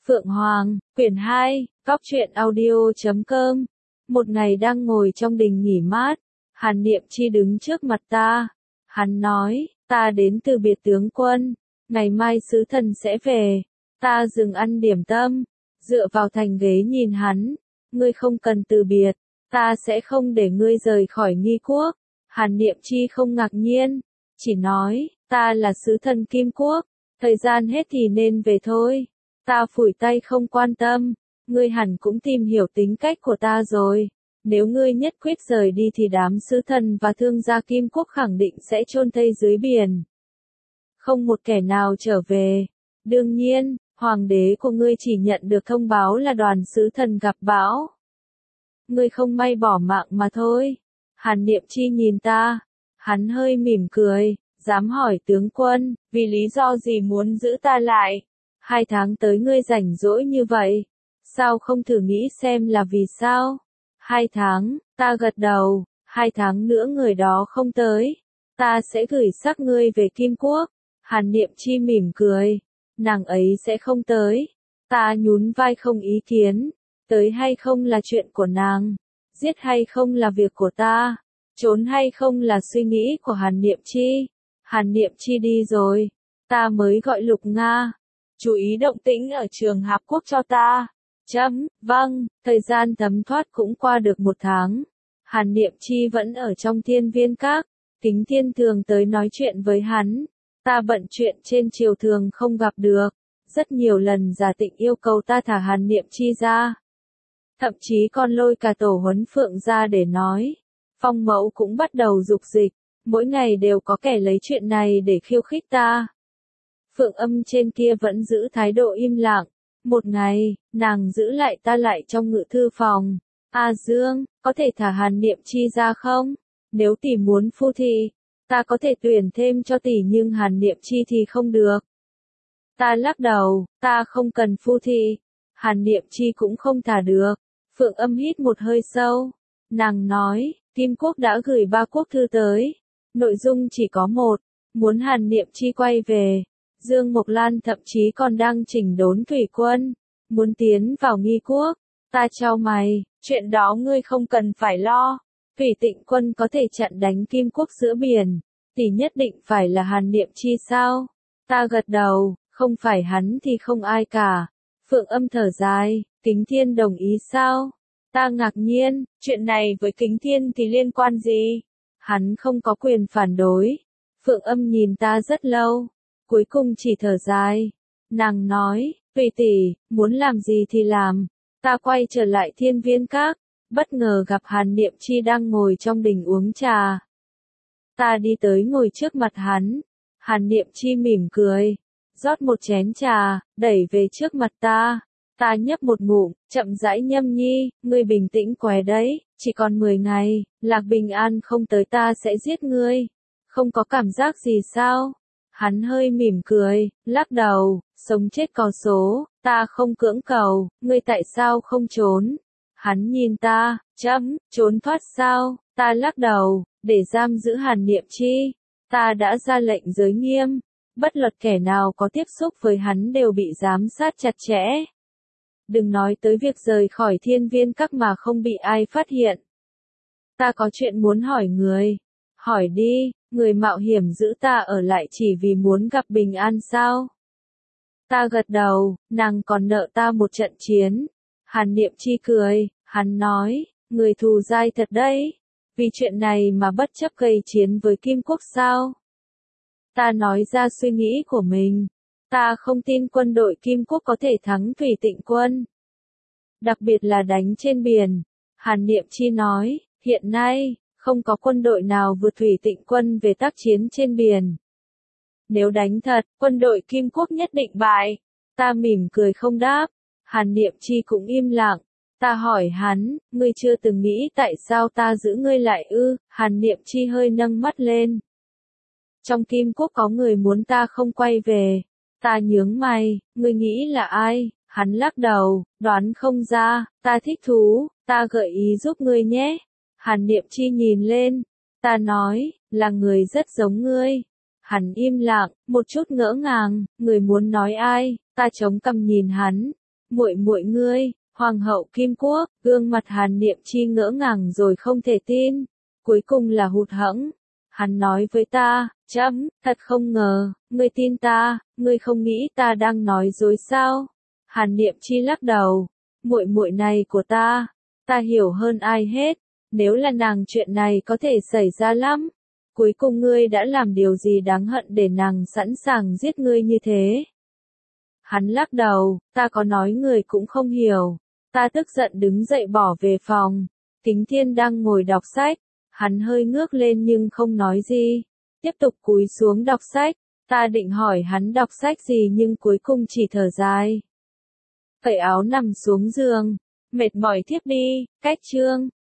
Phượng Hoàng, quyển 2, Cóc truyện audio.com. Một ngày đang ngồi trong đình nghỉ mát, Hàn Niệm Chi đứng trước mặt ta. Hắn nói, ta đến từ biệt tướng quân, ngày mai sứ thần sẽ về. Ta dừng ăn điểm tâm, dựa vào thành ghế nhìn hắn. Ngươi không cần từ biệt, ta sẽ không để ngươi rời khỏi Nghi Quốc. Hàn Niệm Chi không ngạc nhiên, chỉ nói, ta là sứ thần Kim Quốc, thời gian hết thì nên về thôi. Ta phủi tay không quan tâm, ngươi hẳn cũng tìm hiểu tính cách của ta rồi. Nếu ngươi nhất quyết rời đi thì đám sứ thần và thương gia Kim Quốc khẳng định sẽ chôn thây dưới biển. Không một kẻ nào trở về. Đương nhiên, hoàng đế của ngươi chỉ nhận được thông báo là đoàn sứ thần gặp bão. Ngươi không may bỏ mạng mà thôi. Hàn Niệm Chi nhìn ta, hắn hơi mỉm cười, dám hỏi tướng quân, vì lý do gì muốn giữ ta lại? 2 tháng tới ngươi rảnh rỗi như vậy, sao không thử nghĩ xem là vì sao? 2 tháng, ta gật đầu, 2 tháng nữa người đó không tới, ta sẽ gửi xác ngươi về Kim Quốc. Hàn Niệm Chi mỉm cười, nàng ấy sẽ không tới. Ta nhún vai không ý kiến, tới hay không là chuyện của nàng, giết hay không là việc của ta, trốn hay không là suy nghĩ của Hàn Niệm Chi. Hàn Niệm Chi đi rồi, ta mới gọi Lục Nga. Chú ý động tĩnh ở Trường Hạp Quốc cho ta. Vâng, thời gian thấm thoát cũng qua được 1 tháng. Hàn Niệm Chi vẫn ở trong Thiên Viên Các. Kính Thiên thường tới nói chuyện với hắn. Ta bận chuyện trên triều thường không gặp được. Rất nhiều lần Giả Tịnh yêu cầu ta thả Hàn Niệm Chi ra. Thậm chí còn lôi cả Tổ Huấn Phượng ra để nói. Phong Mẫu cũng bắt đầu dục dịch. Mỗi ngày đều có kẻ lấy chuyện này để khiêu khích ta. Phượng Âm trên kia vẫn giữ thái độ im lặng. Một ngày, nàng giữ lại ta lại trong ngự thư phòng. A Dương, có thể thả Hàn Niệm Chi ra không? Nếu tỷ muốn phu thì, ta có thể tuyển thêm cho tỷ nhưng Hàn Niệm Chi thì không được. Ta lắc đầu, ta không cần phu thì, Hàn Niệm Chi cũng không thả được. Phượng Âm hít một hơi sâu. Nàng nói, Kim Quốc đã gửi 3 quốc thư tới. Nội dung chỉ có một, muốn Hàn Niệm Chi quay về. Dương Mộc Lan thậm chí còn đang chỉnh đốn thủy quân, muốn tiến vào Nghi Quốc. Ta chau mày, chuyện đó ngươi không cần phải lo. Thủy Tịnh quân có thể chặn đánh Kim Quốc giữa biển, tỷ nhất định phải là Hàn Niệm Chi sao? Ta gật đầu, không phải hắn thì không ai cả. Phượng Âm thở dài, Kính Thiên đồng ý sao? Ta ngạc nhiên, chuyện này với Kính Thiên thì liên quan gì? Hắn không có quyền phản đối. Phượng Âm nhìn ta rất lâu, cuối cùng chỉ thở dài. Nàng nói, tùy tỷ, muốn làm gì thì làm. Ta quay trở lại Thiên Viên Các, bất ngờ gặp Hàn Niệm Chi đang ngồi trong đình uống trà. Ta đi tới ngồi trước mặt hắn. Hàn Niệm Chi mỉm cười, rót một chén trà, đẩy về trước mặt ta. Ta nhấp một ngụm, chậm rãi nhâm nhi, ngươi bình tĩnh què đấy, chỉ còn 10 ngày, Lạc Bình An không tới ta sẽ giết ngươi. Không có cảm giác gì sao? Hắn hơi mỉm cười, lắc đầu, sống chết có số, ta không cưỡng cầu, ngươi tại sao không trốn? Hắn nhìn ta, trốn thoát sao? Ta lắc đầu, để giam giữ Hàn Niệm Chi. Ta đã ra lệnh giới nghiêm, bất luận kẻ nào có tiếp xúc với hắn đều bị giám sát chặt chẽ. Đừng nói tới việc rời khỏi Thiên Viên Các mà không bị ai phát hiện. Ta có chuyện muốn hỏi người. Hỏi đi, người mạo hiểm giữ ta ở lại chỉ vì muốn gặp Bình An sao? Ta gật đầu, nàng còn nợ ta một trận chiến. Hàn Niệm Chi cười, hắn nói, người thù dai thật đấy. Vì chuyện này mà bất chấp gây chiến với Kim Quốc sao? Ta nói ra suy nghĩ của mình. Ta không tin quân đội Kim Quốc có thể thắng Thủy Tịnh quân. Đặc biệt là đánh trên biển. Hàn Niệm Chi nói, hiện nay, không có quân đội nào vượt Thủy Tịnh quân về tác chiến trên biển. Nếu đánh thật, quân đội Kim Quốc nhất định bại. Ta mỉm cười không đáp. Hàn Niệm Chi cũng im lặng. Ta hỏi hắn, ngươi chưa từng nghĩ tại sao ta giữ ngươi lại ư? Hàn Niệm Chi hơi nâng mắt lên. Trong Kim Quốc có người muốn ta không quay về. Ta nhướng mày, ngươi nghĩ là ai? Hắn lắc đầu, đoán không ra, ta thích thú, ta gợi ý giúp ngươi nhé. Hàn Niệm Chi nhìn lên, ta nói, là người rất giống ngươi. Hắn im lặng, một chút ngỡ ngàng, người muốn nói ai? Ta chống cằm nhìn hắn. Muội muội ngươi, Hoàng hậu Kim Quốc, gương mặt Hàn Niệm Chi ngỡ ngàng rồi không thể tin, cuối cùng là hụt hẫng. Hắn nói với ta, chấm, thật không ngờ, ngươi tin ta, ngươi không nghĩ ta đang nói dối sao? Hàn Niệm Chi lắc đầu, muội muội này của ta hiểu hơn ai hết, nếu là nàng chuyện này có thể xảy ra lắm. Cuối cùng ngươi đã làm điều gì đáng hận để nàng sẵn sàng giết ngươi như thế? Hắn lắc đầu, ta có nói người cũng không hiểu. Ta tức giận đứng dậy bỏ về phòng. Kính Thiên đang ngồi đọc sách. Hắn hơi ngước lên nhưng không nói gì. Tiếp tục cúi xuống đọc sách. Ta định hỏi hắn đọc sách gì nhưng cuối cùng chỉ thở dài. Cởi áo nằm xuống giường. Mệt mỏi thiếp đi, cách chương.